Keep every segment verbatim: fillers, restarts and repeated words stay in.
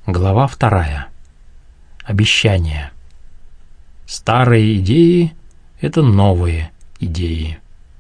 Глава вторая. Обещания. Старые идеи — это новые идеи.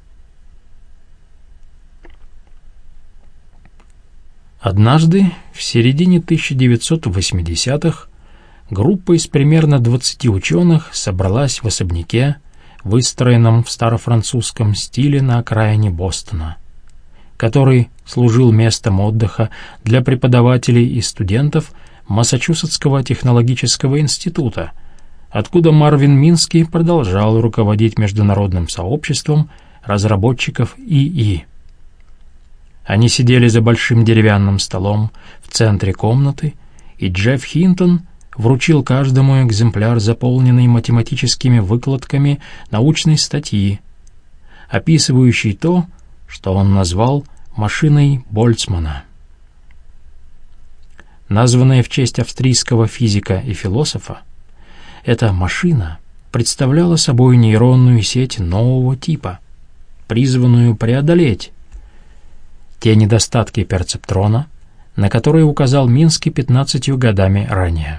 Однажды, в середине тысяча девятьсот восьмидесятых, группа из примерно двадцати ученых собралась в особняке, выстроенном в старофранцузском стиле на окраине Бостона, который служил местом отдыха для преподавателей и студентов Массачусетского технологического института, откуда Марвин Мински продолжал руководить международным сообществом разработчиков ИИ. Они сидели за большим деревянным столом в центре комнаты, и Джефф Хинтон вручил каждому экземпляр, заполненный математическими выкладками научной статьи, описывающей то, что он назвал машиной Больцмана. Названная в честь австрийского физика и философа, эта машина представляла собой нейронную сеть нового типа, призванную преодолеть те недостатки перцептрона, на которые указал Мински пятнадцатью годами ранее.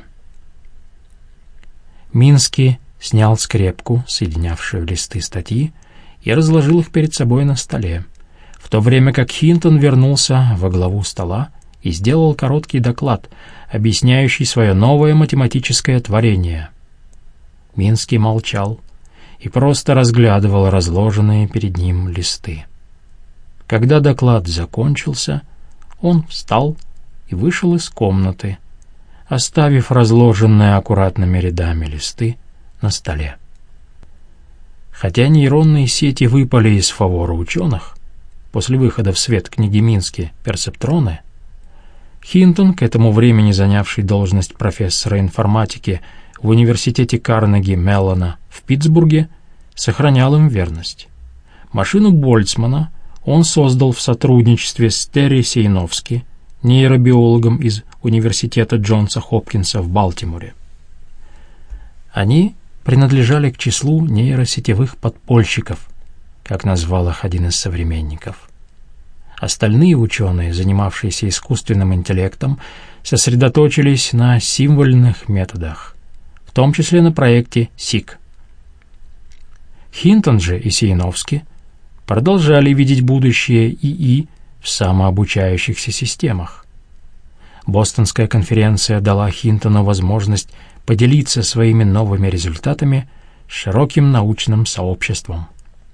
Мински снял скрепку, соединявшую листы статьи, и разложил их перед собой на столе, в то время как Хинтон вернулся во главу стола и сделал короткий доклад, объясняющий свое новое математическое творение. Мински молчал и просто разглядывал разложенные перед ним листы. Когда доклад закончился, он встал и вышел из комнаты, оставив разложенные аккуратными рядами листы на столе. Хотя нейронные сети выпали из фавора ученых после выхода в свет книги Мински «Перцептроны», Хинтон, к этому времени занявший должность профессора информатики в университете Карнеги-Меллона в Питтсбурге, сохранял им верность. Машину Больцмана он создал в сотрудничестве с Терри Сейновски, нейробиологом из университета Джонса Хопкинса в Балтиморе. Они принадлежали к числу нейросетевых подпольщиков, как назвал их один из современников. Остальные ученые, занимавшиеся искусственным интеллектом, сосредоточились на символьных методах, в том числе на проекте сик. Хинтон же и Сейновски продолжали видеть будущее ИИ в самообучающихся системах. Бостонская конференция дала Хинтону возможность поделиться своими новыми результатами с широким научным сообществом.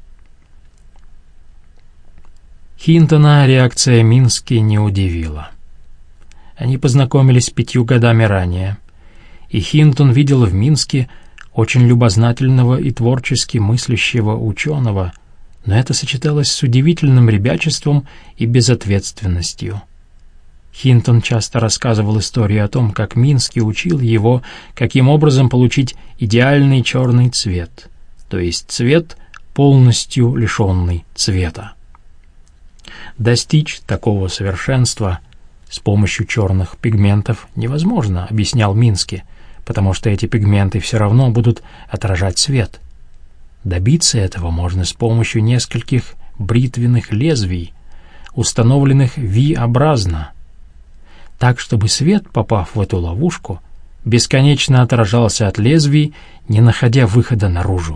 Хинтона реакция Мински не удивила. Они познакомились пятью годами ранее, и Хинтон видел в Минске очень любознательного и творчески мыслящего ученого, но это сочеталось с удивительным ребячеством и безответственностью. Хинтон часто рассказывал истории о том, как Мински учил его, каким образом получить идеальный черный цвет, то есть цвет, полностью лишенный цвета. Достичь такого совершенства с помощью черных пигментов невозможно, объяснял Мински, потому что эти пигменты все равно будут отражать свет. Добиться этого можно с помощью нескольких бритвенных лезвий, установленных V-образно, так, чтобы свет, попав в эту ловушку, бесконечно отражался от лезвий, не находя выхода наружу.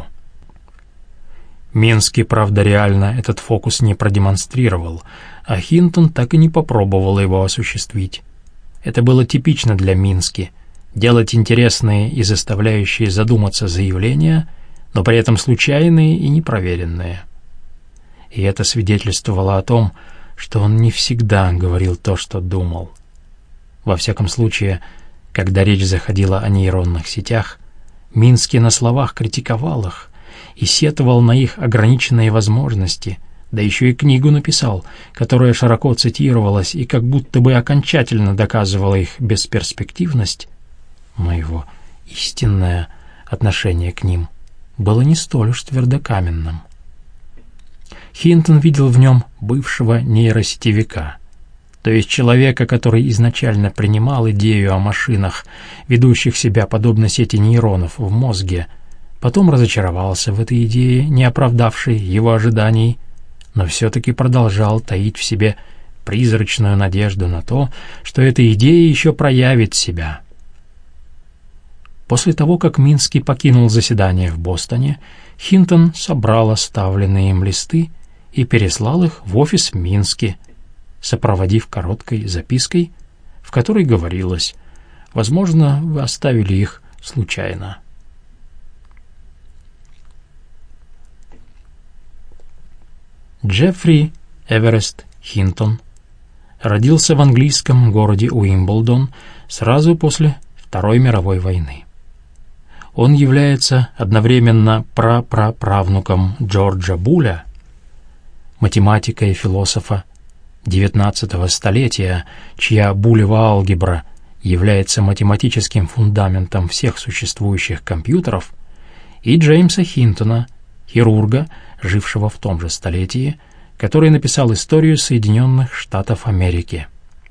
Мински, правда, реально этот фокус не продемонстрировал, а Хинтон так и не попробовал его осуществить. Это было типично для Мински — делать интересные и заставляющие задуматься заявления, но при этом случайные и непроверенные. И это свидетельствовало о том, что он не всегда говорил то, что думал. Во всяком случае, когда речь заходила о нейронных сетях, Мински на словах критиковал их и сетовал на их ограниченные возможности, да еще и книгу написал, которая широко цитировалась и как будто бы окончательно доказывала их бесперспективность, но его истинное отношение к ним было не столь уж твердокаменным. Хинтон видел в нем бывшего нейросетевика, то есть человека, который изначально принимал идею о машинах, ведущих себя подобно сети нейронов в мозге, потом разочаровался в этой идее, не оправдавшей его ожиданий, но все-таки продолжал таить в себе призрачную надежду на то, что эта идея еще проявит себя. После того, как Минский покинул заседание в Бостоне, Хинтон собрал оставленные им листы и переслал их в офис в Минске, сопроводив короткой запиской, в которой говорилось: «Возможно, вы оставили их случайно». Джеффри Эверест Хинтон родился в английском городе Уимблдон сразу после Второй мировой войны. Он является одновременно прапраправнуком Джорджа Булля, математика и философа девятнадцатого столетия, чья булева алгебра является математическим фундаментом всех существующих компьютеров, и Джеймса Хинтона, хирурга, жившего в том же столетии, который написал историю Соединенных Штатов Америки.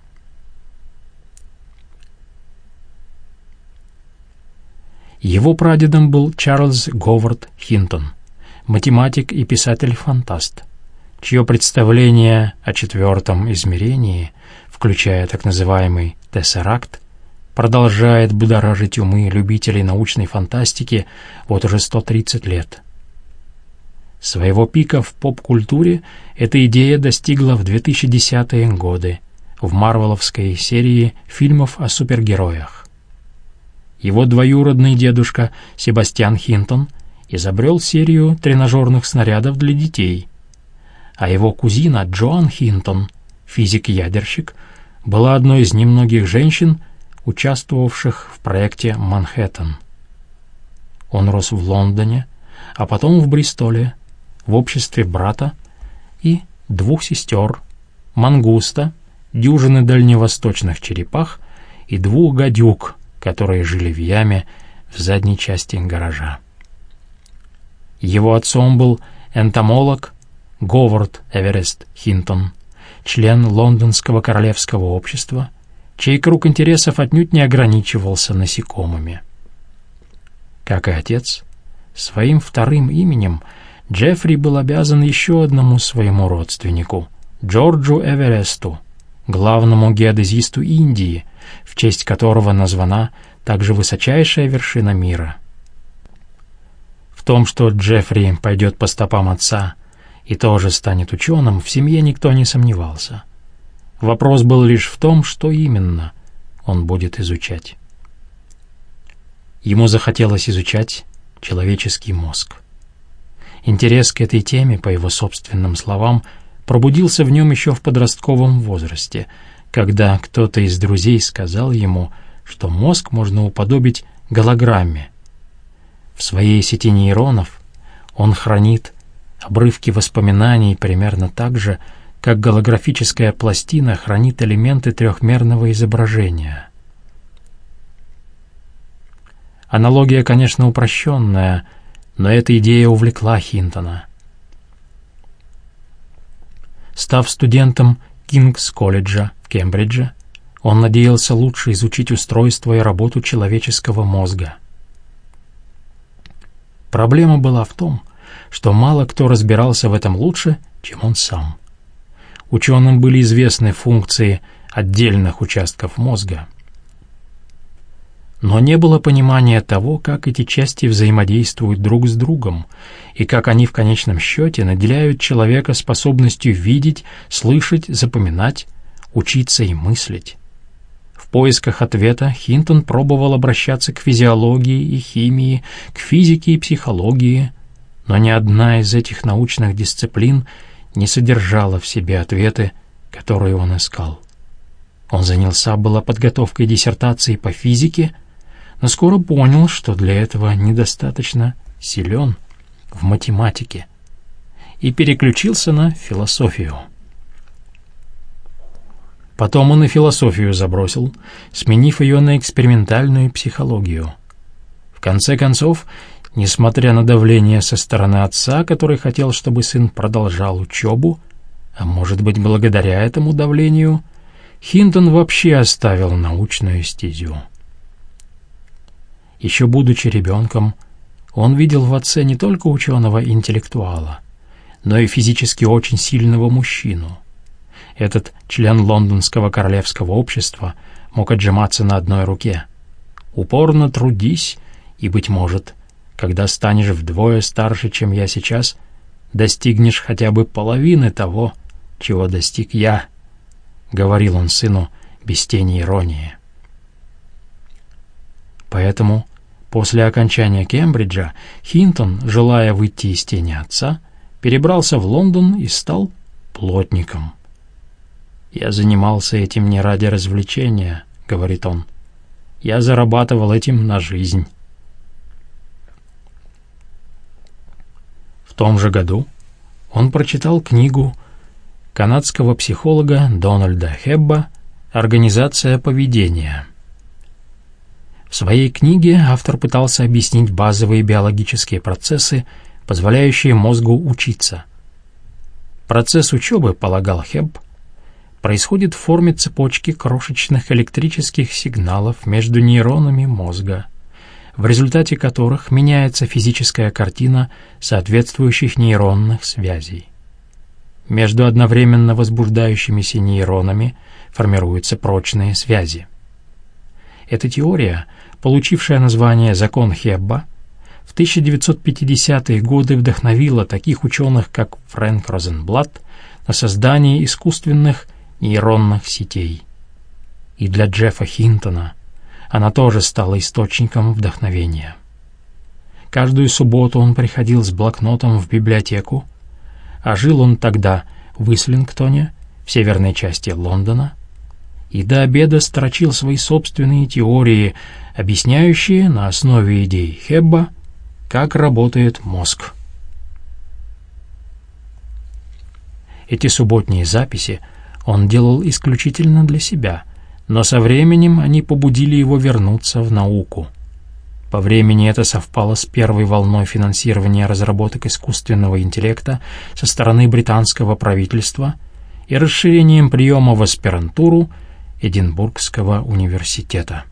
Его прадедом был Чарльз Говард Хинтон, математик и писатель-фантаст, чье представление о четвертом измерении, включая так называемый «тессеракт», продолжает будоражить умы любителей научной фантастики вот уже сто тридцать лет. Своего пика в поп-культуре эта идея достигла в две тысячи десятые годы в марвеловской серии фильмов о супергероях. Его двоюродный дедушка Себастьян Хинтон изобрел серию тренажерных снарядов для детей, а его кузина Джоан Хинтон, физик-ядерщик, была одной из немногих женщин, участвовавших в проекте «Манхэттен». Он рос в Лондоне, а потом в Бристоле, в обществе брата и двух сестер, мангуста, дюжины дальневосточных черепах и двух гадюк, которые жили в яме в задней части гаража. Его отцом был энтомолог Говард Эверест Хинтон, член Лондонского королевского общества, чей круг интересов отнюдь не ограничивался насекомыми. Как и отец, своим вторым именем Джеффри был обязан еще одному своему родственнику, Джорджу Эвересту, главному геодезисту Индии, в честь которого названа также высочайшая вершина мира. В том, что Джеффри пойдет по стопам отца и тоже станет ученым, в семье никто не сомневался. Вопрос был лишь в том, что именно он будет изучать. Ему захотелось изучать человеческий мозг. Интерес к этой теме, по его собственным словам, пробудился в нем еще в подростковом возрасте, когда кто-то из друзей сказал ему, что мозг можно уподобить голограмме. В своей сети нейронов он хранит обрывки воспоминаний примерно так же, как голографическая пластина хранит элементы трехмерного изображения. Аналогия, конечно, упрощенная, но эта идея увлекла Хинтона. Став студентом Кингс-колледжа в Кембридже, он надеялся лучше изучить устройство и работу человеческого мозга. Проблема была в том, что мало кто разбирался в этом лучше, чем он сам. Ученым были известны функции отдельных участков мозга, но не было понимания того, как эти части взаимодействуют друг с другом и как они в конечном счете наделяют человека способностью видеть, слышать, запоминать, учиться и мыслить. В поисках ответа Хинтон пробовал обращаться к физиологии и химии, к физике и психологии, но ни одна из этих научных дисциплин не содержала в себе ответы, которые он искал. Он занялся было подготовкой диссертации по физике, но скоро понял, что для этого недостаточно силен в математике, и переключился на философию. Потом он и философию забросил, сменив ее на экспериментальную психологию. В конце концов, несмотря на давление со стороны отца, который хотел, чтобы сын продолжал учебу, а может быть, благодаря этому давлению, Хинтон вообще оставил научную стезю. Еще будучи ребенком, он видел в отце не только ученого-интеллектуала, но и физически очень сильного мужчину. этот член Лондонского королевского общества мог отжиматься на одной руке. «Упорно трудись, и, быть может, когда станешь вдвое старше, чем я сейчас, достигнешь хотя бы половины того, чего достиг я», — говорил он сыну без тени иронии. Поэтому после окончания Кембриджа Хинтон, желая выйти из тени отца, перебрался в Лондон и стал плотником. «Я занимался этим не ради развлечения», — говорит он. «Я зарабатывал этим на жизнь». В том же году он прочитал книгу канадского психолога Дональда Хебба «Организация поведения». В своей книге автор пытался объяснить базовые биологические процессы, позволяющие мозгу учиться. Процесс учебы, полагал Хебб, происходит в форме цепочки крошечных электрических сигналов между нейронами мозга, в результате которых меняется физическая картина соответствующих нейронных связей. Между одновременно возбуждающимися нейронами формируются прочные связи. Эта теория, получившая название «Закон Хебба», в тысяча девятьсот пятидесятые годы вдохновила таких ученых, как Фрэнк Розенблат, на создание искусственных нейронных сетей. И для Джеффа Хинтона она тоже стала источником вдохновения. Каждую субботу он приходил с блокнотом в библиотеку, а жил он тогда в Ислингтоне, в северной части Лондона, и до обеда строчил свои собственные теории, объясняющие на основе идей Хебба, как работает мозг. Эти субботние записи он делал исключительно для себя, но со временем они побудили его вернуться в науку. По времени это совпало с первой волной финансирования разработок искусственного интеллекта со стороны британского правительства и расширением приема в аспирантуру Эдинбургского университета.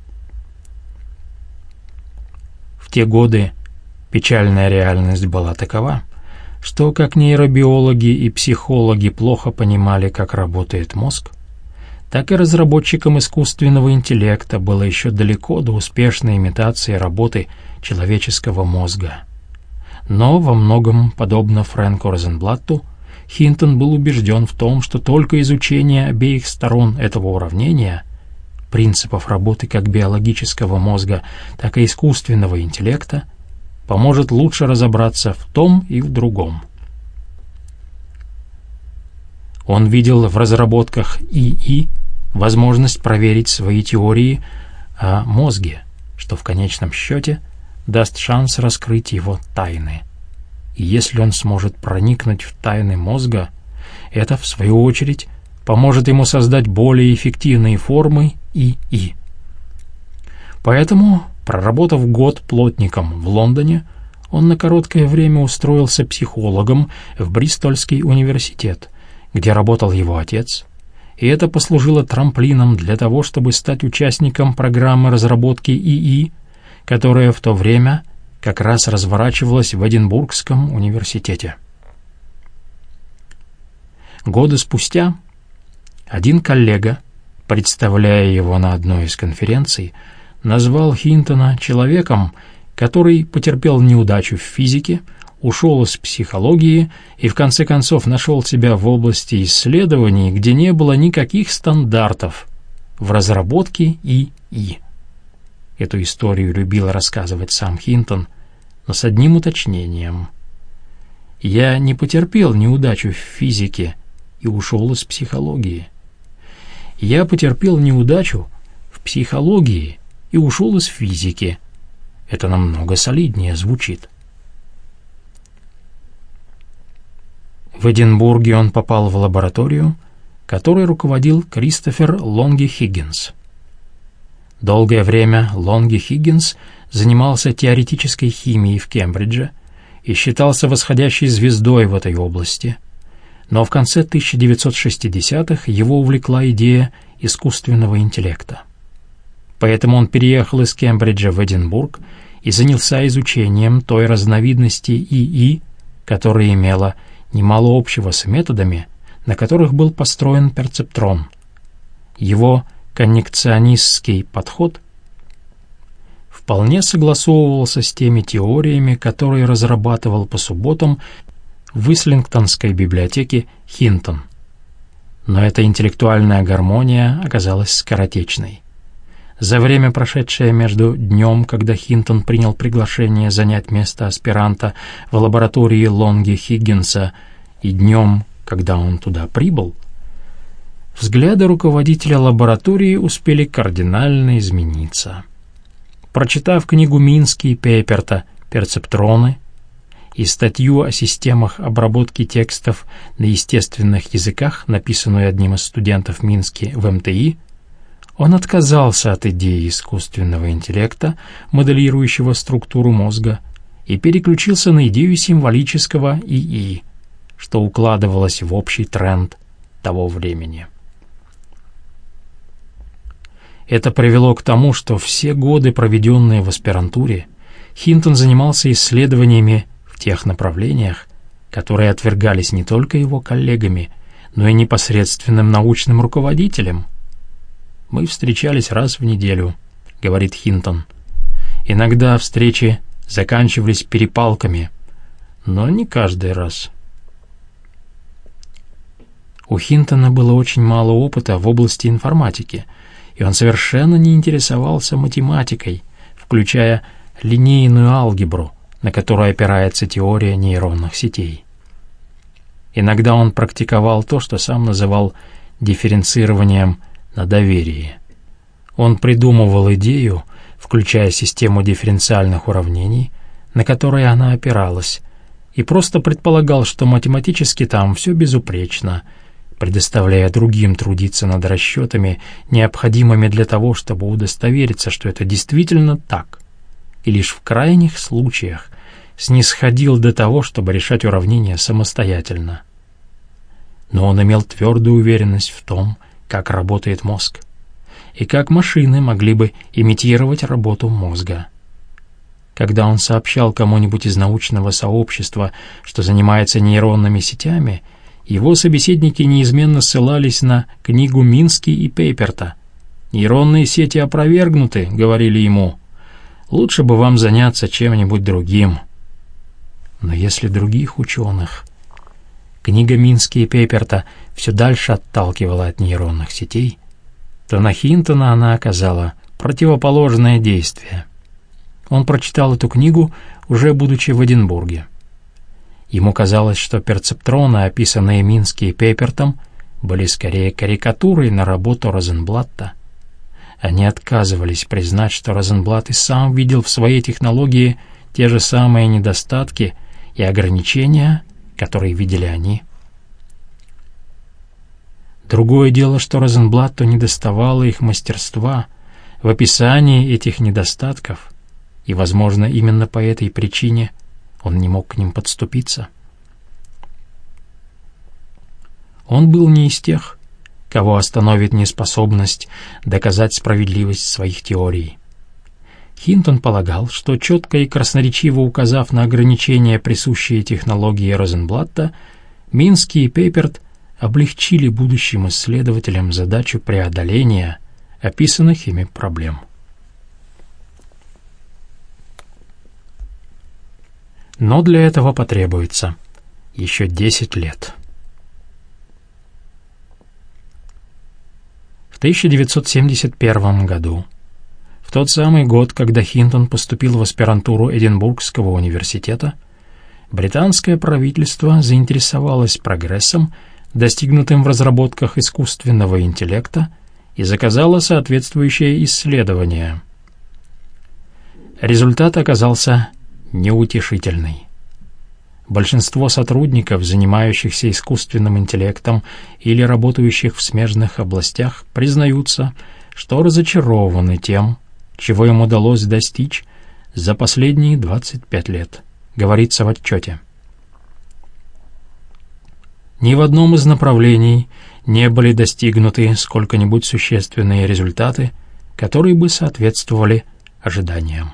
В те годы печальная реальность была такова, что как нейробиологи и психологи плохо понимали, как работает мозг, так и разработчикам искусственного интеллекта было еще далеко до успешной имитации работы человеческого мозга. Но во многом, подобно Фрэнку Розенблатту, Хинтон был убежден в том, что только изучение обеих сторон этого уравнения, принципов работы как биологического мозга, так и искусственного интеллекта, поможет лучше разобраться в том и в другом. Он видел в разработках ИИ возможность проверить свои теории о мозге, что в конечном счете даст шанс раскрыть его тайны. И если он сможет проникнуть в тайны мозга, это, в свою очередь, поможет ему создать более эффективные формы ИИ. Поэтому, проработав год плотником в Лондоне, он на короткое время устроился психологом в Бристольский университет, где работал его отец, и это послужило трамплином для того, чтобы стать участником программы разработки ИИ, которая в то время как раз разворачивалась в Эдинбургском университете. Годы спустя один коллега, представляя его на одной из конференций, назвал Хинтона человеком, который потерпел неудачу в физике, ушел из психологии и в конце концов нашел себя в области исследований, где не было никаких стандартов в разработке ИИ. Эту историю любил рассказывать сам Хинтон, но с одним уточнением. «Я не потерпел неудачу в физике и ушел из психологии. Я потерпел неудачу в психологии и ушел из физики. Это намного солиднее звучит». В Эдинбурге он попал в лабораторию, которой руководил Кристофер Лонге-Хиггинс. Долгое время Лонге-Хиггинс занимался теоретической химией в Кембридже и считался восходящей звездой в этой области, но в конце тысяча девятьсот шестидесятых его увлекла идея искусственного интеллекта. Поэтому он переехал из Кембриджа в Эдинбург и занялся изучением той разновидности ИИ, которая имела немало общего с методами, на которых был построен перцептрон. Его коннекционистский подход вполне согласовывался с теми теориями, которые разрабатывал по субботам в Ислингтонской библиотеке Хинтон. Но эта интеллектуальная гармония оказалась скоротечной. За время, прошедшее между днем, когда Хинтон принял приглашение занять место аспиранта в лаборатории Лонги Хиггинса, и днем, когда он туда прибыл, взгляды руководителя лаборатории успели кардинально измениться. Прочитав книгу Мински и Пейперта «Перцептроны» и статью о системах обработки текстов на естественных языках, написанную одним из студентов Мински в эм тэ и, он отказался от идеи искусственного интеллекта, моделирующего структуру мозга, и переключился на идею символического ИИ, что укладывалось в общий тренд того времени. Это привело к тому, что все годы, проведенные в аспирантуре, Хинтон занимался исследованиями в тех направлениях, которые отвергались не только его коллегами, но и непосредственным научным руководителем. «Мы встречались раз в неделю», — говорит Хинтон. «Иногда встречи заканчивались перепалками, но не каждый раз». У Хинтона было очень мало опыта в области информатики, и он совершенно не интересовался математикой, включая линейную алгебру, на которой опирается теория нейронных сетей. Иногда он практиковал то, что сам называл дифференцированием на доверии. Он придумывал идею, включая систему дифференциальных уравнений, на которой она опиралась, и просто предполагал, что математически там все безупречно, предоставляя другим трудиться над расчетами, необходимыми для того, чтобы удостовериться, что это действительно так, и лишь в крайних случаях снисходил до того, чтобы решать уравнения самостоятельно. Но он имел твердую уверенность в том, как работает мозг, и как машины могли бы имитировать работу мозга. Когда он сообщал кому-нибудь из научного сообщества, что занимается нейронными сетями, его собеседники неизменно ссылались на книгу Мински и Пейперта. «Нейронные сети опровергнуты», — говорили ему. «Лучше бы вам заняться чем-нибудь другим». Но если других ученых книга Мински и Пейперта все дальше отталкивала от нейронных сетей, то на Хинтона она оказала противоположное действие. Он прочитал эту книгу, уже будучи в Эдинбурге. Ему казалось, что перцептроны, описанные Мински и Пейпертом, были скорее карикатурой на работу Розенблатта. Они отказывались признать, что Розенблат и сам видел в своей технологии те же самые недостатки и ограничения, которые видели они. Другое дело, что Розенблатту недоставало их мастерства в описании этих недостатков, и, возможно, именно по этой причине он не мог к ним подступиться. Он был не из тех, кого остановит неспособность доказать справедливость своих теорий. Хинтон полагал, что четко и красноречиво указав на ограничения, присущие технологии Розенблатта, Мински и Пейперт облегчили будущим исследователям задачу преодоления описанных ими проблем. Но для этого потребуется еще десять лет. В тысяча девятьсот семьдесят первом году, в тот самый год, когда Хинтон поступил в аспирантуру Эдинбургского университета, британское правительство заинтересовалось прогрессом, достигнутым в разработках искусственного интеллекта, и заказало соответствующее исследование. Результат оказался неутешительный. Большинство сотрудников, занимающихся искусственным интеллектом или работающих в смежных областях, признаются, что разочарованы тем, чего им удалось достичь за последние двадцать пять лет, говорится в отчете. Ни в одном из направлений не были достигнуты сколько-нибудь существенные результаты, которые бы соответствовали ожиданиям.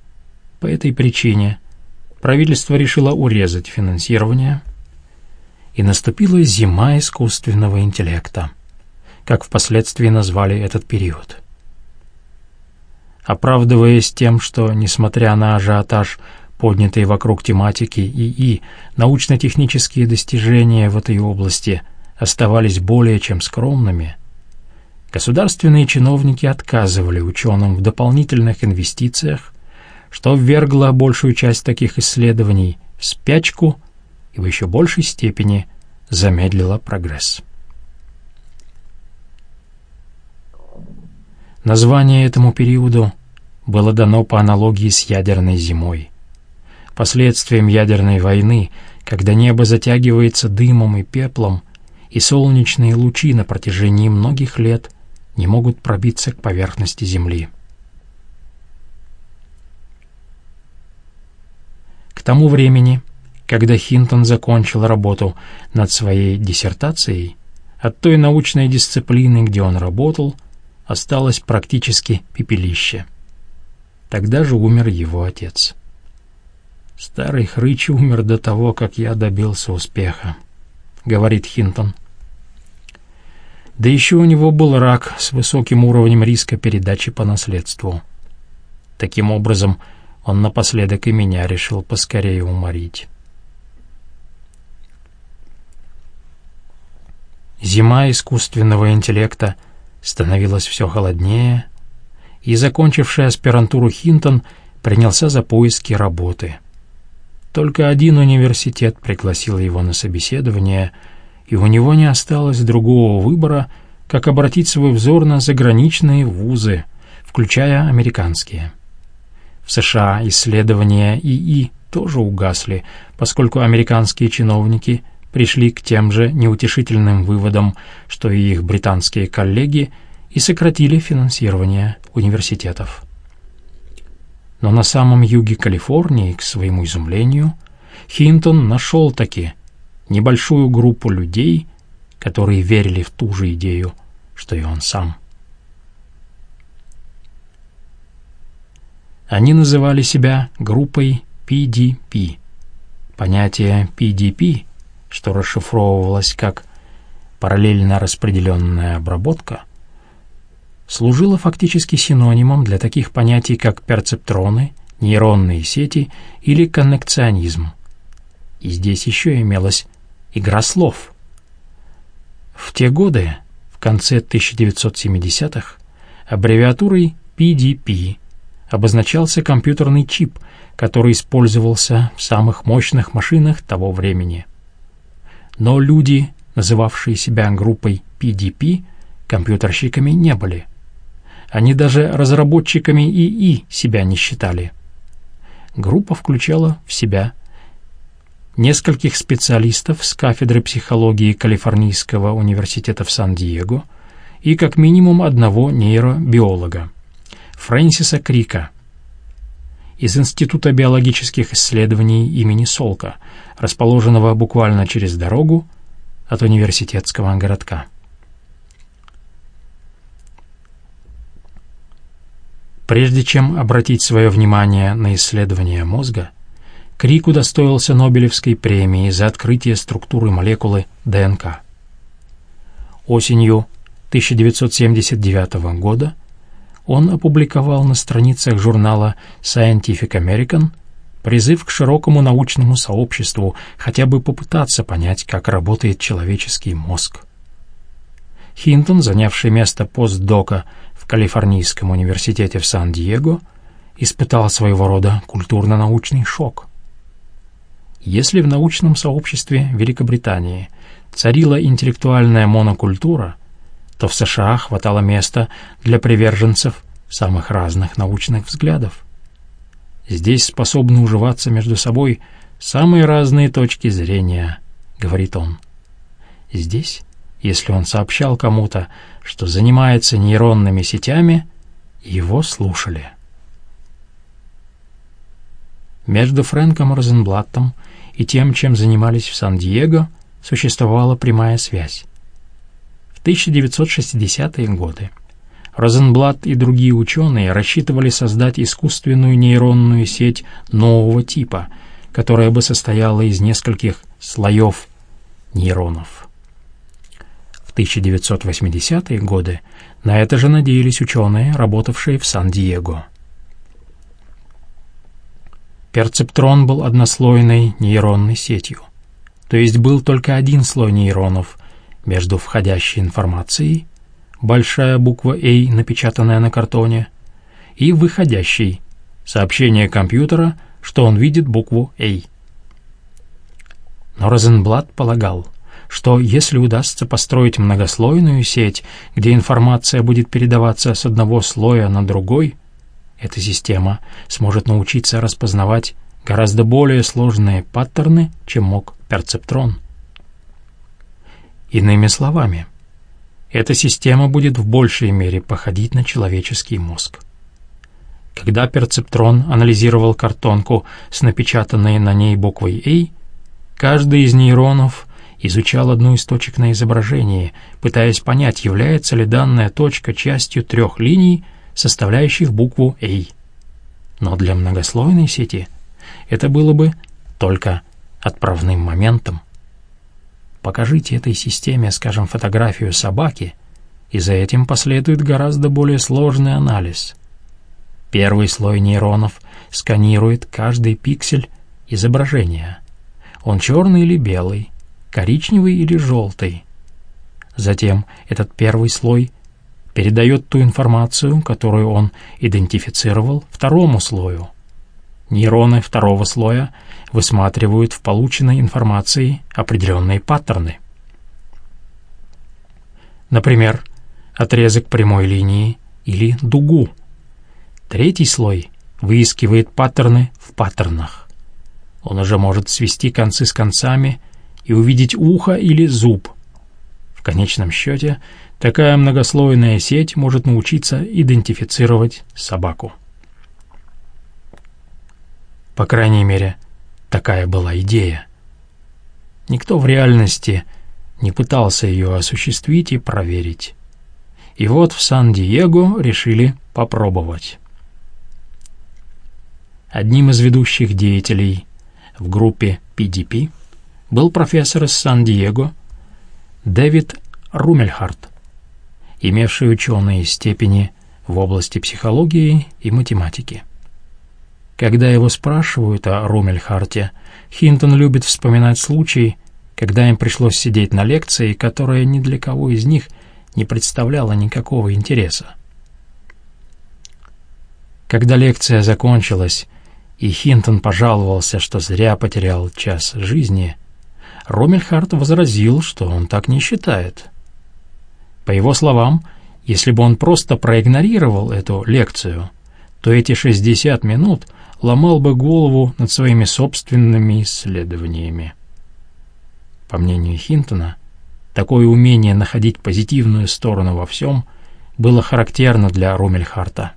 По этой причине правительство решило урезать финансирование и наступила зима искусственного интеллекта, как впоследствии назвали этот период. Оправдываясь тем, что, несмотря на ажиотаж, поднятый вокруг тематики ИИ, научно-технические достижения в этой области оставались более чем скромными, государственные чиновники отказывали ученым в дополнительных инвестициях, что ввергло большую часть таких исследований в спячку и в еще большей степени замедлило прогресс. Название этому периоду было дано по аналогии с ядерной зимой, последствием ядерной войны, когда небо затягивается дымом и пеплом, и солнечные лучи на протяжении многих лет не могут пробиться к поверхности Земли. К тому времени, когда Хинтон закончил работу над своей диссертацией, от той научной дисциплины, где он работал, осталось практически пепелище. Тогда же умер его отец. «Старый хрыч умер до того, как я добился успеха», — говорит Хинтон. Да еще у него был рак с высоким уровнем риска передачи по наследству. Таким образом, он напоследок и меня решил поскорее уморить. Зима искусственного интеллекта становилась все холоднее, и, закончивший аспирантуру Хинтон, принялся за поиски работы. Только один университет пригласил его на собеседование, и у него не осталось другого выбора, как обратить свой взор на заграничные вузы, включая американские. В США исследования ИИ тоже угасли, поскольку американские чиновники пришли к тем же неутешительным выводам, что и их британские коллеги, и сократили финансирование университетов. Но на самом юге Калифорнии, к своему изумлению, Хинтон нашел-таки небольшую группу людей, которые верили в ту же идею, что и он сам. Они называли себя группой пи ди пи. Понятие пи ди пи, что расшифровывалось как «параллельно распределенная обработка», служило фактически синонимом для таких понятий, как перцептроны, нейронные сети или коннекционизм. И здесь еще имелась игра слов. В те годы, в конце тысяча девятьсот семидесятых, аббревиатурой пи ди пи обозначался компьютерный чип, который использовался в самых мощных машинах того времени. Но люди, называвшие себя группой пи ди пи, компьютерщиками не были. Они даже разработчиками ИИ себя не считали. Группа включала в себя нескольких специалистов с кафедры психологии Калифорнийского университета в Сан-Диего и как минимум одного нейробиолога, Фрэнсиса Крика, из Института биологических исследований имени Солка, расположенного буквально через дорогу от университетского городка. Прежде чем обратить свое внимание на исследование мозга, Крик удостоился Нобелевской премии за открытие структуры молекулы ДНК. Осенью тысяча девятьсот семьдесят девятого года он опубликовал на страницах журнала Scientific American призыв к широкому научному сообществу хотя бы попытаться понять, как работает человеческий мозг. Хинтон, занявший место постдока в Калифорнийском университете в Сан-Диего, испытал своего рода культурно-научный шок. Если в научном сообществе Великобритании царила интеллектуальная монокультура, то в США хватало места для приверженцев самых разных научных взглядов. Здесь способны уживаться между собой самые разные точки зрения, говорит он. Здесь, если он сообщал кому-то, что занимается нейронными сетями, его слушали. Между Фрэнком Розенблаттом и тем, чем занимались в Сан-Диего, существовала прямая связь. В тысяча девятьсот шестидесятые годы Розенблат и другие ученые рассчитывали создать искусственную нейронную сеть нового типа, которая бы состояла из нескольких слоев нейронов. В тысяча девятьсот восьмидесятые годы на это же надеялись ученые, работавшие в Сан-Диего. Перцептрон был однослойной нейронной сетью, то есть был только один слой нейронов между входящей информацией, большая буква A, напечатанная на картоне, и выходящей, сообщение компьютера, что он видит букву A. Но Розенблат полагал, что если удастся построить многослойную сеть, где информация будет передаваться с одного слоя на другой, эта система сможет научиться распознавать гораздо более сложные паттерны, чем мог перцептрон. Иными словами, эта система будет в большей мере походить на человеческий мозг. Когда перцептрон анализировал картонку с напечатанной на ней буквой A, каждый из нейронов изучал одну из точек на изображении, пытаясь понять, является ли данная точка частью трех линий, составляющих букву A. Но для многослойной сети это было бы только отправным моментом. Покажите этой системе, скажем, фотографию собаки, и за этим последует гораздо более сложный анализ. Первый слой нейронов сканирует каждый пиксель изображения. Он черный или белый, коричневый или желтый. Затем этот первый слой передает ту информацию, которую он идентифицировал, второму слою. Нейроны второго слоя высматривают в полученной информации определенные паттерны. Например, отрезок прямой линии или дугу. Третий слой выискивает паттерны в паттернах. Он уже может свести концы с концами и увидеть ухо или зуб. В конечном счете, такая многослойная сеть может научиться идентифицировать собаку. По крайней мере, такая была идея. Никто в реальности не пытался ее осуществить и проверить. И вот в Сан-Диего решили попробовать. Одним из ведущих деятелей в группе пи ди пи был профессор из Сан-Диего Дэвид Румельхарт, имевший ученые степени в области психологии и математики. Когда его спрашивают о Румельхарте, Хинтон любит вспоминать случай, когда им пришлось сидеть на лекции, которая ни для кого из них не представляла никакого интереса. Когда лекция закончилась, и Хинтон пожаловался, что зря потерял час жизни, Румельхарт возразил, что он так не считает. По его словам, если бы он просто проигнорировал эту лекцию, то эти шестьдесят минут ломал бы голову над своими собственными исследованиями. По мнению Хинтона, такое умение находить позитивную сторону во всем было характерно для Румельхарта.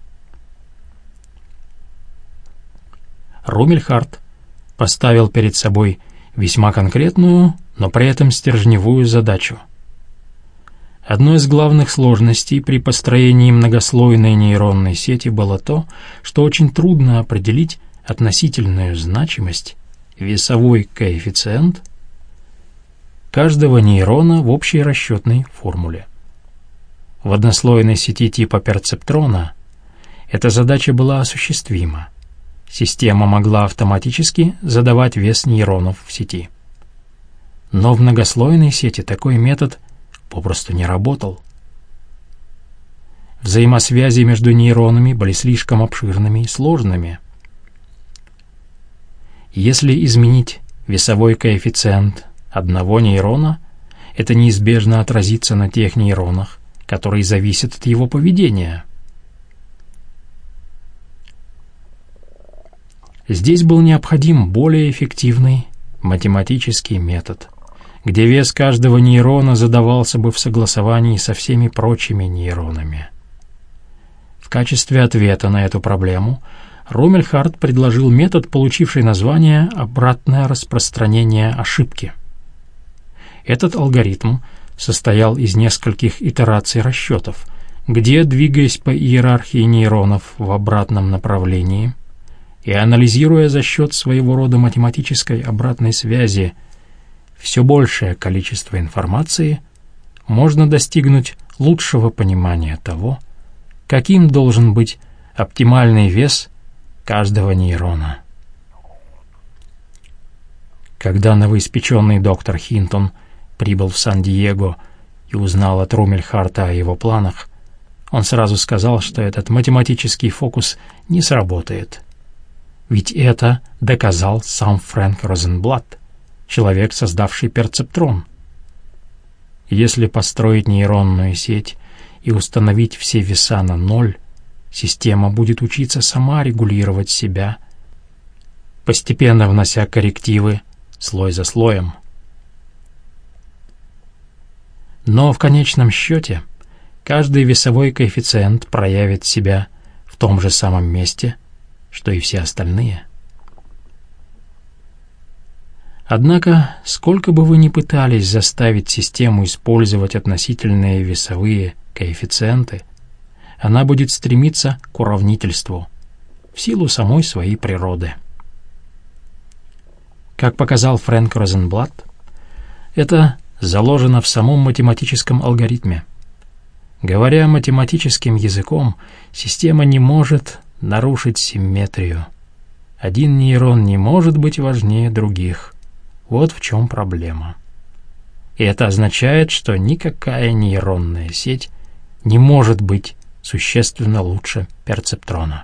Румельхарт поставил перед собой весьма конкретную, но при этом стержневую задачу. Одной из главных сложностей при построении многослойной нейронной сети было то, что очень трудно определить относительную значимость, весовой коэффициент каждого нейрона в общей расчетной формуле. В однослойной сети типа перцептрона эта задача была осуществима. Система могла автоматически задавать вес нейронов в сети. Но в многослойной сети такой метод попросту не работал. Взаимосвязи между нейронами были слишком обширными и сложными. Если изменить весовой коэффициент одного нейрона, это неизбежно отразится на тех нейронах, которые зависят от его поведения. Здесь был необходим более эффективный математический метод, где вес каждого нейрона задавался бы в согласовании со всеми прочими нейронами. В качестве ответа на эту проблему Румельхарт предложил метод, получивший название «обратное распространение ошибки». Этот алгоритм состоял из нескольких итераций расчетов, где, двигаясь по иерархии нейронов в обратном направлении и анализируя за счет своего рода математической обратной связи все большее количество информации, можно достигнуть лучшего понимания того, каким должен быть оптимальный вес каждого нейрона. Когда новоиспеченный доктор Хинтон прибыл в Сан-Диего и узнал от Румельхарта о его планах, он сразу сказал, что этот математический фокус не сработает. Ведь это доказал сам Фрэнк Розенблат, человек, создавший перцептрон. Если построить нейронную сеть и установить все веса на ноль, система будет учиться сама регулировать себя, постепенно внося коррективы слой за слоем. Но в конечном счете каждый весовой коэффициент проявит себя в том же самом месте, что и все остальные. Однако, сколько бы вы ни пытались заставить систему использовать относительные весовые коэффициенты, она будет стремиться к уравнительству в силу самой своей природы. Как показал Фрэнк Розенблат, это заложено в самом математическом алгоритме. Говоря математическим языком, система не может нарушить симметрию. Один нейрон не может быть важнее других. Вот в чем проблема. И это означает, что никакая нейронная сеть не может быть существенно лучше перцептрона.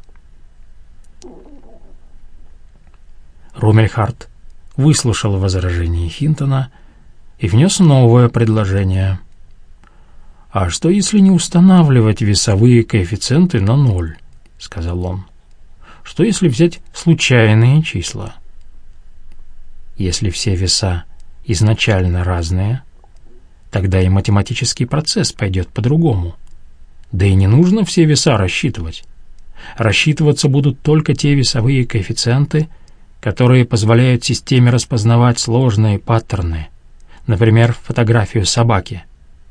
Румельхарт выслушал возражение Хинтона и внес новое предложение. «А что, если не устанавливать весовые коэффициенты на ноль?» — сказал он. «Что, если взять случайные числа? Если все веса изначально разные, тогда и математический процесс пойдет по-другому. Да и не нужно все веса рассчитывать. Рассчитываться будут только те весовые коэффициенты, которые позволяют системе распознавать сложные паттерны, например, фотографию собаки.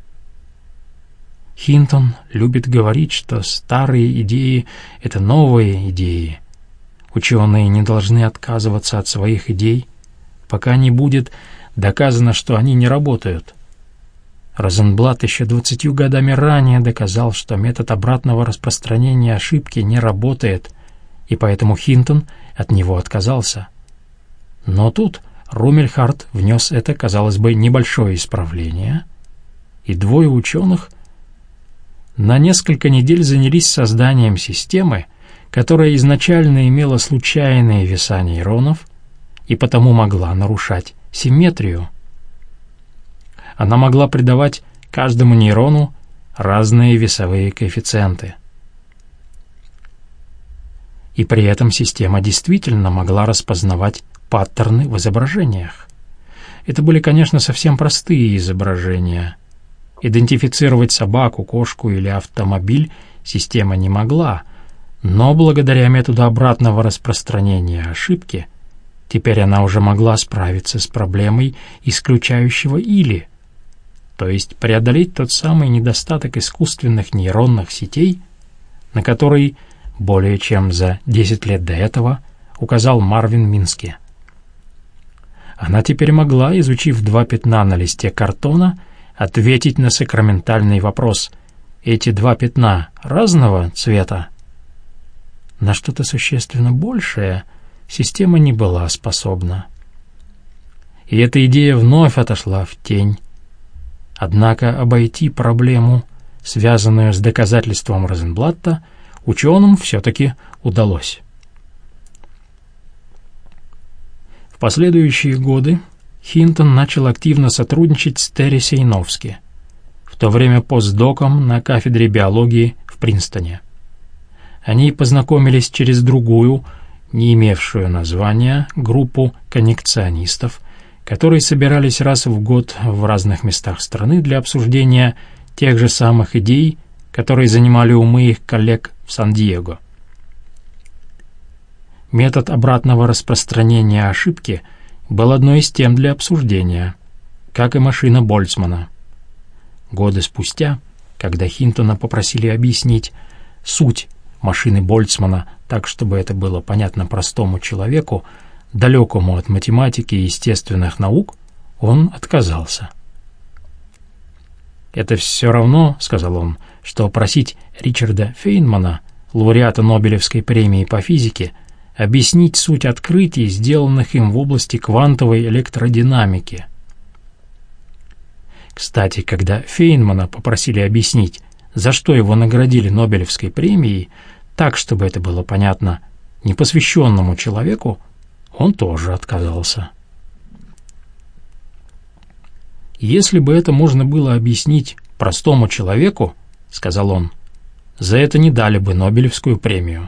Хинтон любит говорить, что старые идеи — это новые идеи. Ученые не должны отказываться от своих идей, пока не будет доказано, что они не работают. Розенблат еще двадцатью годами ранее доказал, что метод обратного распространения ошибки не работает, и поэтому Хинтон от него отказался. Но тут Румельхарт внес это, казалось бы, небольшое исправление, и двое ученых на несколько недель занялись созданием системы, которая изначально имела случайные веса нейронов и потому могла нарушать симметрию. Она могла придавать каждому нейрону разные весовые коэффициенты. И при этом система действительно могла распознавать паттерны в изображениях. Это были, конечно, совсем простые изображения. Идентифицировать собаку, кошку или автомобиль система не могла, но благодаря методу обратного распространения ошибки теперь она уже могла справиться с проблемой исключающего «или», то есть преодолеть тот самый недостаток искусственных нейронных сетей, на который более чем за десять лет до этого указал Марвин Мински. Она теперь могла, изучив два пятна на листе картона, ответить на сакраментальный вопрос: эти два пятна разного цвета? На что-то существенно большее система не была способна. И эта идея вновь отошла в тень. Однако обойти проблему, связанную с доказательством Розенблата, ученым все-таки удалось. В последующие годы Хинтон начал активно сотрудничать с Терри Сейновски, в то время постдоком на кафедре биологии в Принстоне. Они познакомились через другую, не имевшую названия, группу коннекционистов, которые собирались раз в год в разных местах страны для обсуждения тех же самых идей, которые занимали умы их коллег в Сан-Диего. Метод обратного распространения ошибки был одной из тем для обсуждения, как и машина Больцмана. Годы спустя, когда Хинтона попросили объяснить суть машины Больцмана так, чтобы это было понятно простому человеку, далекому от математики и естественных наук, он отказался. «Это все равно, — сказал он, — что просить Ричарда Фейнмана, лауреата Нобелевской премии по физике, объяснить суть открытий, сделанных им в области квантовой электродинамики». Кстати, когда Фейнмана попросили объяснить, за что его наградили Нобелевской премией, так, чтобы это было понятно непосвященному человеку, он тоже отказался. «Если бы это можно было объяснить простому человеку, — сказал он, — за это не дали бы Нобелевскую премию».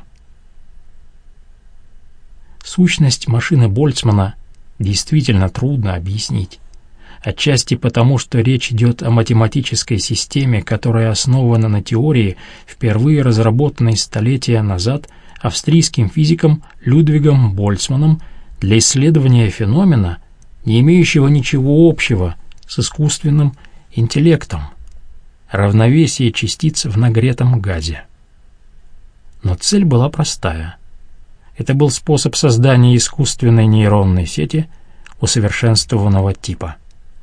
Сущность машины Больцмана действительно трудно объяснить. Отчасти потому, что речь идет о математической системе, которая основана на теории, впервые разработанной столетия назад австрийским физиком Людвигом Больцманом для исследования феномена, не имеющего ничего общего с искусственным интеллектом, равновесие частиц в нагретом газе. Но цель была простая. Это был способ создания искусственной нейронной сети усовершенствованного типа.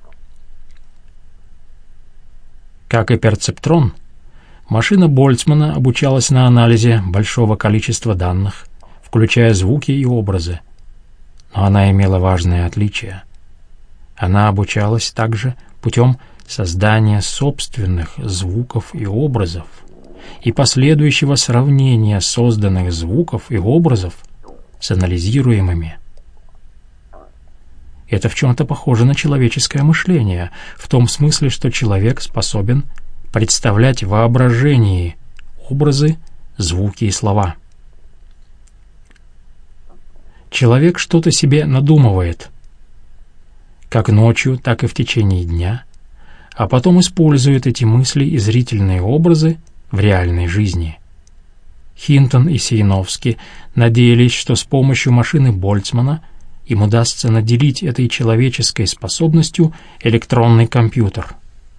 Как и перцептрон, машина Больцмана обучалась на анализе большого количества данных, включая звуки и образы. Но она имела важное отличие. Она обучалась также путем создания собственных звуков и образов и последующего сравнения созданных звуков и образов с анализируемыми. Это в чем-то похоже на человеческое мышление, в том смысле, что человек способен представлять в воображении образы, звуки и слова. Человек что-то себе надумывает, как ночью, так и в течение дня, а потом использует эти мысли и зрительные образы в реальной жизни. Хинтон и Сейновский надеялись, что с помощью машины Больцмана им удастся наделить этой человеческой способностью электронный компьютер.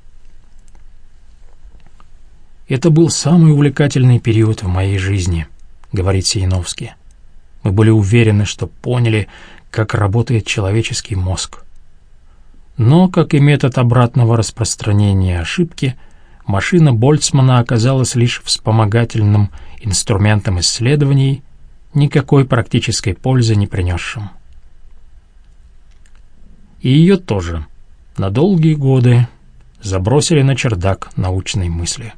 «Это был самый увлекательный период в моей жизни», — говорит Сейновский. «Мы были уверены, что поняли, как работает человеческий мозг. Но, как и метод обратного распространения ошибки, машина Больцмана оказалась лишь вспомогательным инструментом исследований, никакой практической пользы не принесшим. И ее тоже на долгие годы забросили на чердак научной мысли».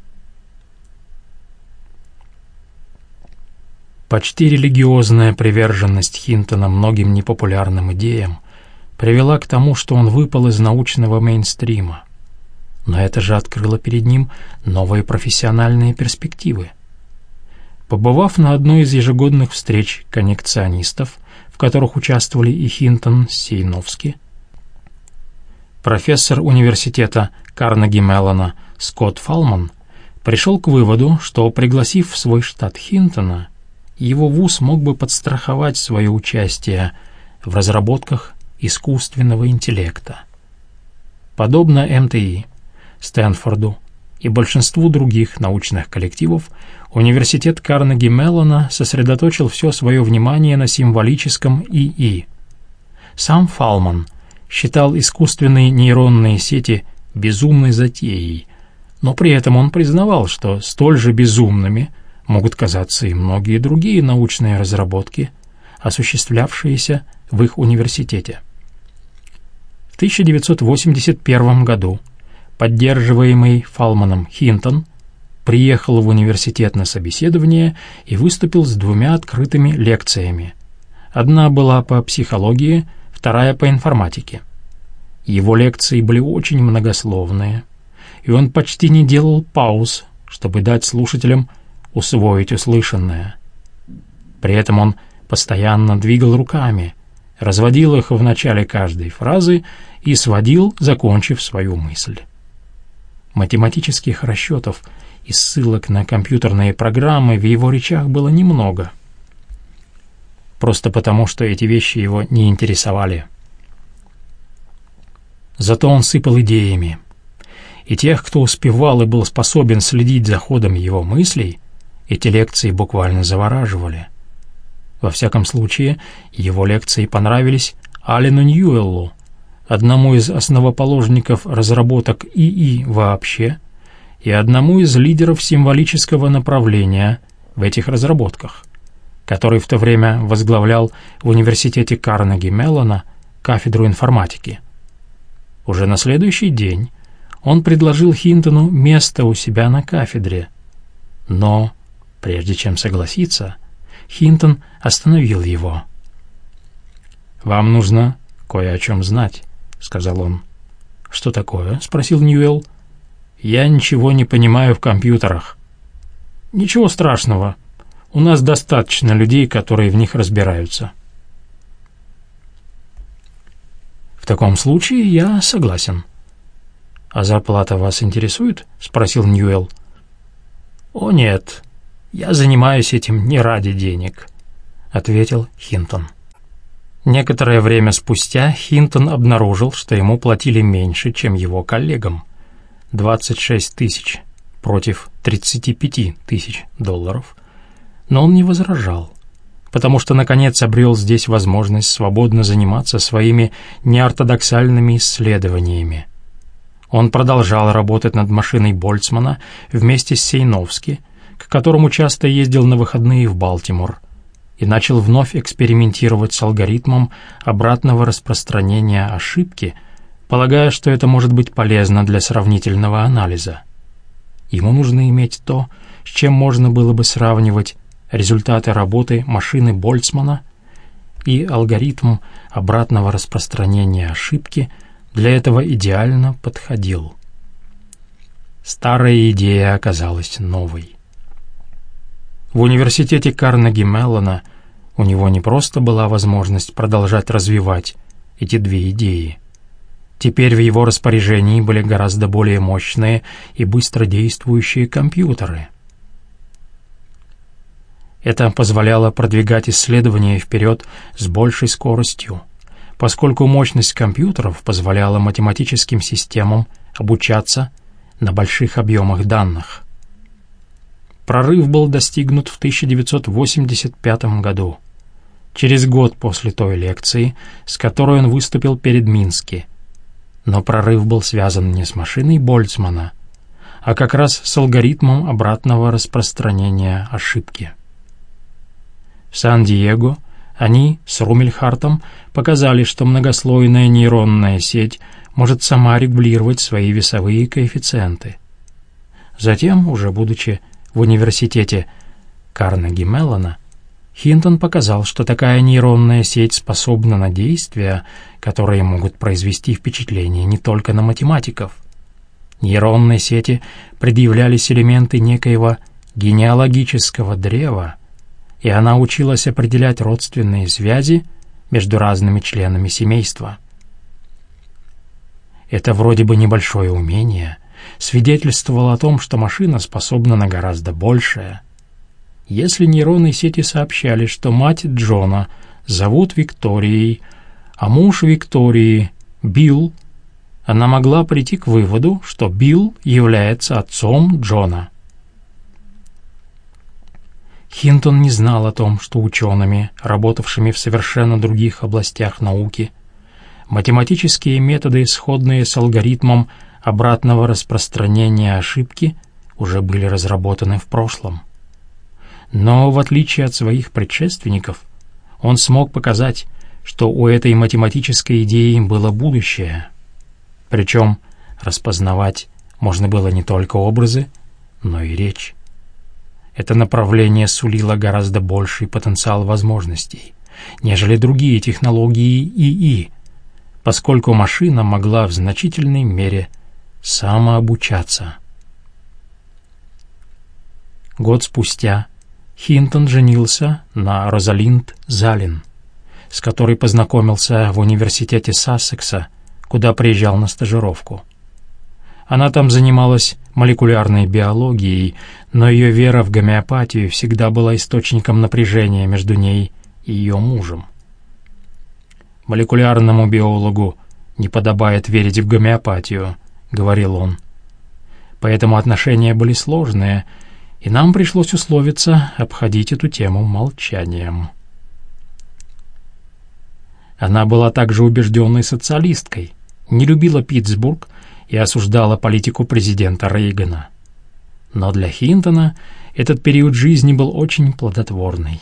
Почти религиозная приверженность Хинтона многим непопулярным идеям привела к тому, что он выпал из научного мейнстрима. Но это же открыло перед ним новые профессиональные перспективы. Побывав на одной из ежегодных встреч коннекционистов, в которых участвовали и Хинтон с Сейновский, профессор университета Карнеги-Меллона Скотт Фалман пришел к выводу, что, пригласив в свой штат Хинтона, его вуз мог бы подстраховать свое участие в разработках искусственного интеллекта. Подобно эм тэ и, Стэнфорду и большинству других научных коллективов, университет Карнеги-Меллона сосредоточил все свое внимание на символическом ИИ. Сам Фалман считал искусственные нейронные сети безумной затеей, но при этом он признавал, что столь же безумными могут казаться и многие другие научные разработки, осуществлявшиеся в их университете. В тысяча девятьсот восемьдесят первом году поддерживаемый Фалманом Хинтон приехал в университет на собеседование и выступил с двумя открытыми лекциями. Одна была по психологии, вторая по информатике. Его лекции были очень многословные, и он почти не делал пауз, чтобы дать слушателям усвоить услышанное. При этом он постоянно двигал руками, разводил их в начале каждой фразы и сводил, закончив свою мысль. Математических расчетов и ссылок на компьютерные программы в его речах было немного, просто потому, что эти вещи его не интересовали. Зато он сыпал идеями, и тех, кто успевал и был способен следить за ходом его мыслей, эти лекции буквально завораживали. Во всяком случае, его лекции понравились Аллену Ньюэллу, одному из основоположников разработок ИИ вообще и одному из лидеров символического направления в этих разработках, который в то время возглавлял в университете Карнеги-Меллона кафедру информатики. Уже на следующий день он предложил Хинтону место у себя на кафедре, но, прежде чем согласиться, Хинтон остановил его. «Вам нужно кое о чем знать», — сказал он. «Что такое?» — спросил Ньюэлл. «Я ничего не понимаю в компьютерах». «Ничего страшного. У нас достаточно людей, которые в них разбираются». «В таком случае я согласен». «А зарплата вас интересует?» — спросил Ньюэлл. «О нет, я занимаюсь этим не ради денег», — ответил Хинтон. Некоторое время спустя Хинтон обнаружил, что ему платили меньше, чем его коллегам — двадцать шесть тысяч против тридцати пяти тысяч долларов, но он не возражал, потому что, наконец, обрел здесь возможность свободно заниматься своими неортодоксальными исследованиями. Он продолжал работать над машиной Больцмана вместе с Сейновски, к которому часто ездил на выходные в Балтимор, и начал вновь экспериментировать с алгоритмом обратного распространения ошибки, полагая, что это может быть полезно для сравнительного анализа. Ему нужно иметь то, с чем можно было бы сравнивать результаты работы машины Больцмана, и алгоритм обратного распространения ошибки для этого идеально подходил. Старая идея оказалась новой. В университете Карнеги-Меллона у него не просто была возможность продолжать развивать эти две идеи. Теперь в его распоряжении были гораздо более мощные и быстродействующие компьютеры. Это позволяло продвигать исследования вперед с большей скоростью, поскольку мощность компьютеров позволяла математическим системам обучаться на больших объемах данных. Прорыв был достигнут в тысяча девятьсот восемьдесят пятом году, через год после той лекции, с которой он выступил перед Мински. Но прорыв был связан не с машиной Больцмана, а как раз с алгоритмом обратного распространения ошибки. В Сан-Диего они с Румельхартом показали, что многослойная нейронная сеть может сама регулировать свои весовые коэффициенты. Затем, уже будучи в университете Карнеги-Меллона, Хинтон показал, что такая нейронная сеть способна на действия, которые могут произвести впечатление не только на математиков. Нейронной сети предъявлялись элементы некоего генеалогического древа, и она училась определять родственные связи между разными членами семейства. Это вроде бы небольшое умение свидетельствовало о том, что машина способна на гораздо большее. Если нейронные сети сообщали, что мать Джона зовут Викторией, а муж Виктории — Билл, она могла прийти к выводу, что Билл является отцом Джона. Хинтон не знал о том, что учеными, работавшими в совершенно других областях науки, математические методы, сходные с алгоритмом обратного распространения ошибки, уже были разработаны в прошлом. Но, в отличие от своих предшественников, он смог показать, что у этой математической идеи было будущее. Причем распознавать можно было не только образы, но и речь. Это направление сулило гораздо больший потенциал возможностей, нежели другие технологии ИИ, поскольку машина могла в значительной мере самообучаться. Год спустя Хинтон женился на Розалинд Залин, с которой познакомился в университете Сассекса, куда приезжал на стажировку. Она там занималась молекулярной биологией, но ее вера в гомеопатию всегда была источником напряжения между ней и ее мужем. «Молекулярному биологу не подобает верить в гомеопатию», — говорил он. Поэтому отношения были сложные, и нам пришлось условиться обходить эту тему молчанием. Она была также убежденной социалисткой, не любила Питтсбург и осуждала политику президента Рейгана. Но для Хинтона этот период жизни был очень плодотворный.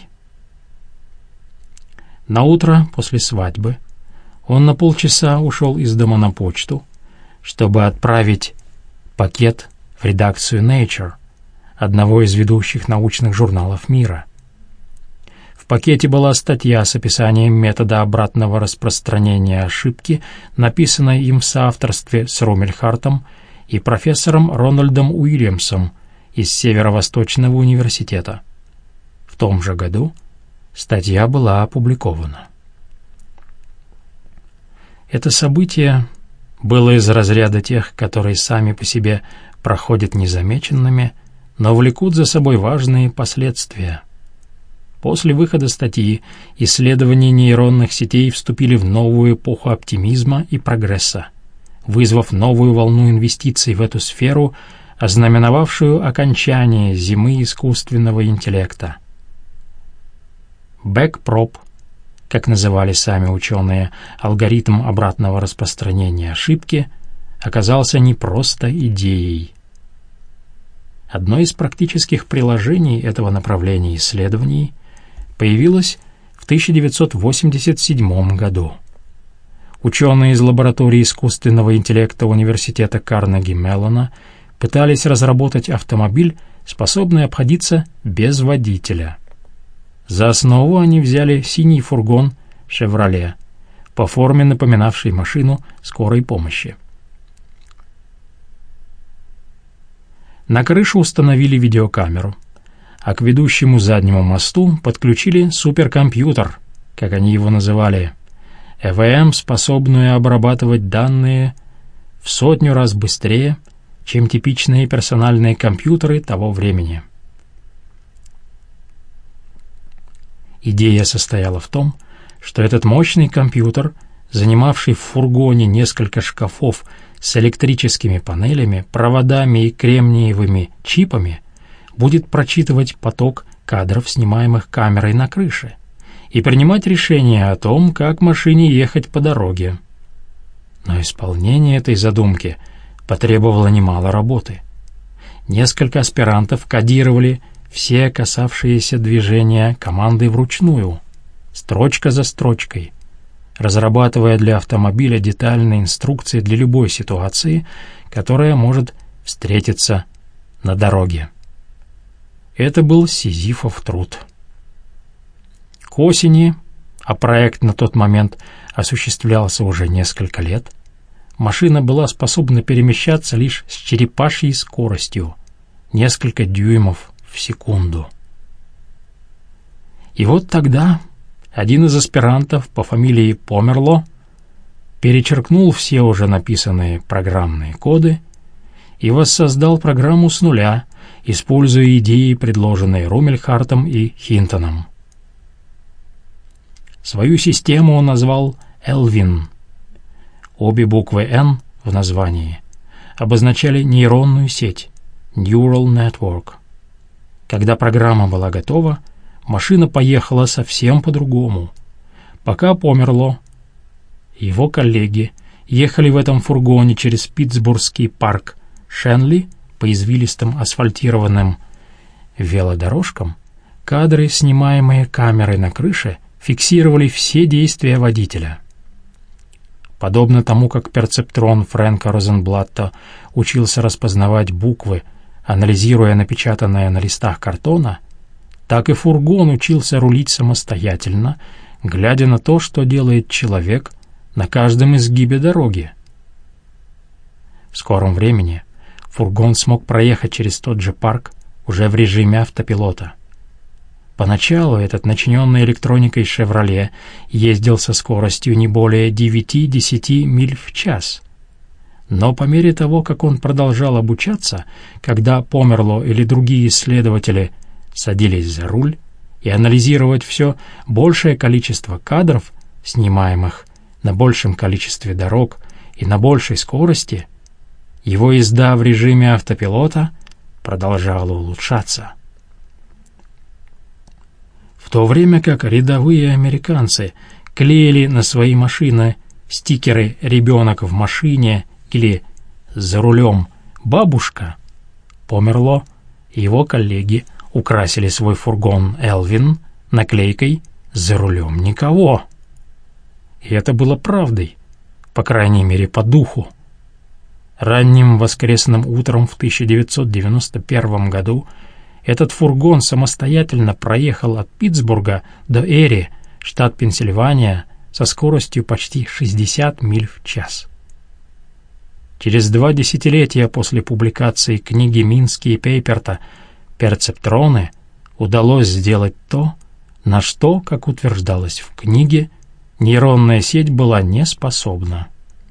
Наутро после свадьбы он на полчаса ушел из дома на почту, чтобы отправить пакет в редакцию Nature, одного из ведущих научных журналов мира. В пакете была статья с описанием метода обратного распространения ошибки, написанная им в соавторстве с Руммельхартом и профессором Рональдом Уильямсом из Северо-Восточного университета. В том же году статья была опубликована. Это событие было из разряда тех, которые сами по себе проходят незамеченными, но влекут за собой важные последствия. После выхода статьи исследования нейронных сетей вступили в новую эпоху оптимизма и прогресса, вызвав новую волну инвестиций в эту сферу, ознаменовавшую окончание зимы искусственного интеллекта. Бэкпроп, как называли сами ученые, алгоритм обратного распространения ошибки, оказался не просто идеей. Одно из практических приложений этого направления исследований появилось в тысяча девятьсот восемьдесят седьмом году. Ученые из лаборатории искусственного интеллекта университета Карнеги-Меллона пытались разработать автомобиль, способный обходиться без водителя. За основу они взяли синий фургон «Шевроле», по форме напоминавший машину скорой помощи. На крышу установили видеокамеру, а к ведущему заднему мосту подключили суперкомпьютер, как они его называли, и ви эм, способную обрабатывать данные в сотню раз быстрее, чем типичные персональные компьютеры того времени. Идея состояла в том, что этот мощный компьютер, занимавший в фургоне несколько шкафов с электрическими панелями, проводами и кремниевыми чипами, будет прочитывать поток кадров, снимаемых камерой на крыше, и принимать решение о том, как машине ехать по дороге. Но исполнение этой задумки потребовало немало работы. Несколько аспирантов кодировали все касавшиеся движения команды вручную, строчка за строчкой, разрабатывая для автомобиля детальные инструкции для любой ситуации, которая может встретиться на дороге. Это был сизифов труд. К осени, а проект на тот момент осуществлялся уже несколько лет, машина была способна перемещаться лишь с черепашьей скоростью, несколько дюймов в секунду. И вот тогда один из аспирантов по фамилии Померло перечеркнул все уже написанные программные коды и воссоздал программу с нуля, используя идеи, предложенные Руммельхартом и Хинтоном. Свою систему он назвал «Элвин». Обе буквы «Н» в названии обозначали нейронную сеть «Neural Network». Когда программа была готова, машина поехала совсем по-другому. Пока Померло и его коллеги ехали в этом фургоне через Питтсбургский парк Шенли по извилистым асфальтированным велодорожкам, кадры, снимаемые камерой на крыше, фиксировали все действия водителя. Подобно тому, как перцептрон Фрэнка Розенблатта учился распознавать буквы, анализируя напечатанное на листах картона, так и фургон учился рулить самостоятельно, глядя на то, что делает человек на каждом изгибе дороги. В скором времени фургон смог проехать через тот же парк уже в режиме автопилота. Поначалу этот начиненный электроникой «Шевроле» ездил со скоростью не более девять-десять миль в час. Но по мере того, как он продолжал обучаться, когда Померло или другие исследователи садились за руль и анализировать все большее количество кадров, снимаемых на большем количестве дорог и на большей скорости, его езда в режиме автопилота продолжала улучшаться. В то время как рядовые американцы клеили на свои машины стикеры «ребенок в машине» или «за рулем бабушка», Померло и его коллеги украсили свой фургон «Элвин» наклейкой «За рулем никого». И это было правдой, по крайней мере, по духу. Ранним воскресным утром в тысяча девятьсот девяносто первом году этот фургон самостоятельно проехал от Питтсбурга до Эри, штат Пенсильвания, со скоростью почти шестьдесят миль в час. Через два десятилетия после публикации книги Мински и Пейперта «Перцептроны» удалось сделать то, на что, как утверждалось в книге, нейронная сеть была не способна.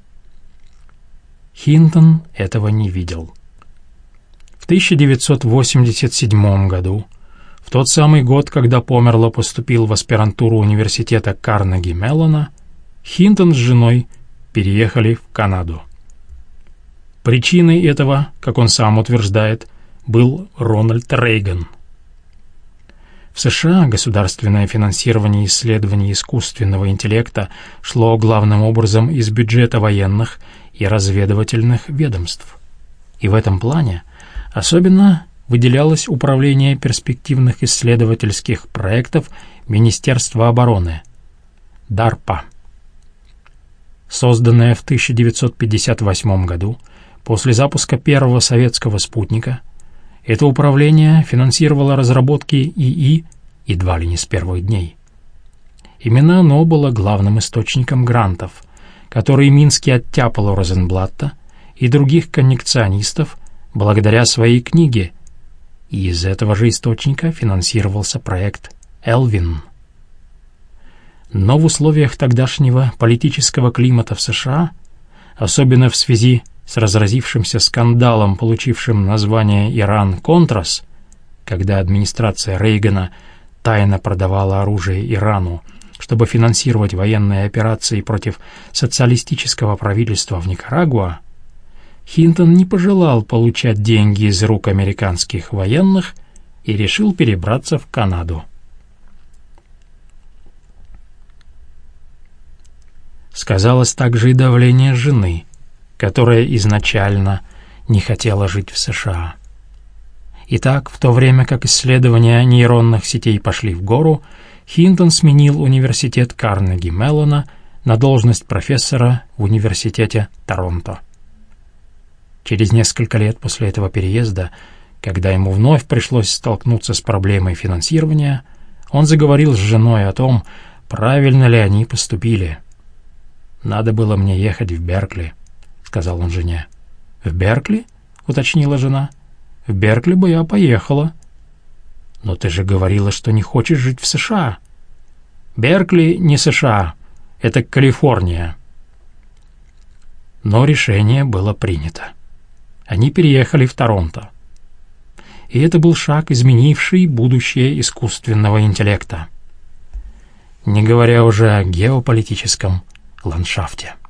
Хинтон этого не видел. В тысяча девятьсот восемьдесят седьмом году, в тот самый год, когда Померло поступил в аспирантуру университета Карнеги-Меллона, Хинтон с женой переехали в Канаду. Причиной этого, как он сам утверждает, был Рональд Рейган. В США государственное финансирование исследований искусственного интеллекта шло главным образом из бюджета военных и разведывательных ведомств. И в этом плане особенно выделялось Управление перспективных исследовательских проектов Министерства обороны, дарпа. Созданное в тысяча девятьсот пятьдесят восьмом году, после запуска первого советского спутника, это управление финансировало разработки ИИ едва ли не с первых дней. Именно оно было главным источником грантов, которые Мински оттяпал у Розенблатта и других коннекционистов благодаря своей книге, и из этого же источника финансировался проект «Элвин». Но в условиях тогдашнего политического климата в США, особенно в связи с разразившимся скандалом, получившим название «Иран-Контрас», когда администрация Рейгана тайно продавала оружие Ирану, чтобы финансировать военные операции против социалистического правительства в Никарагуа, Хинтон не пожелал получать деньги из рук американских военных и решил перебраться в Канаду. Сказалось также и давление жены, которая изначально не хотела жить в США. Итак, в то время как исследования нейронных сетей пошли в гору, Хинтон сменил университет Карнеги-Меллона на должность профессора в университете Торонто. Через несколько лет после этого переезда, когда ему вновь пришлось столкнуться с проблемой финансирования, он заговорил с женой о том, правильно ли они поступили. «Надо было мне ехать в Беркли», — сказал он жене. «В Беркли?» — уточнила жена. «В Беркли бы я поехала». «Но ты же говорила, что не хочешь жить в США». «Беркли не США, это Калифорния». Но решение было принято. Они переехали в Торонто. И это был шаг, изменивший будущее искусственного интеллекта. Не говоря уже о геополитическом ландшафте.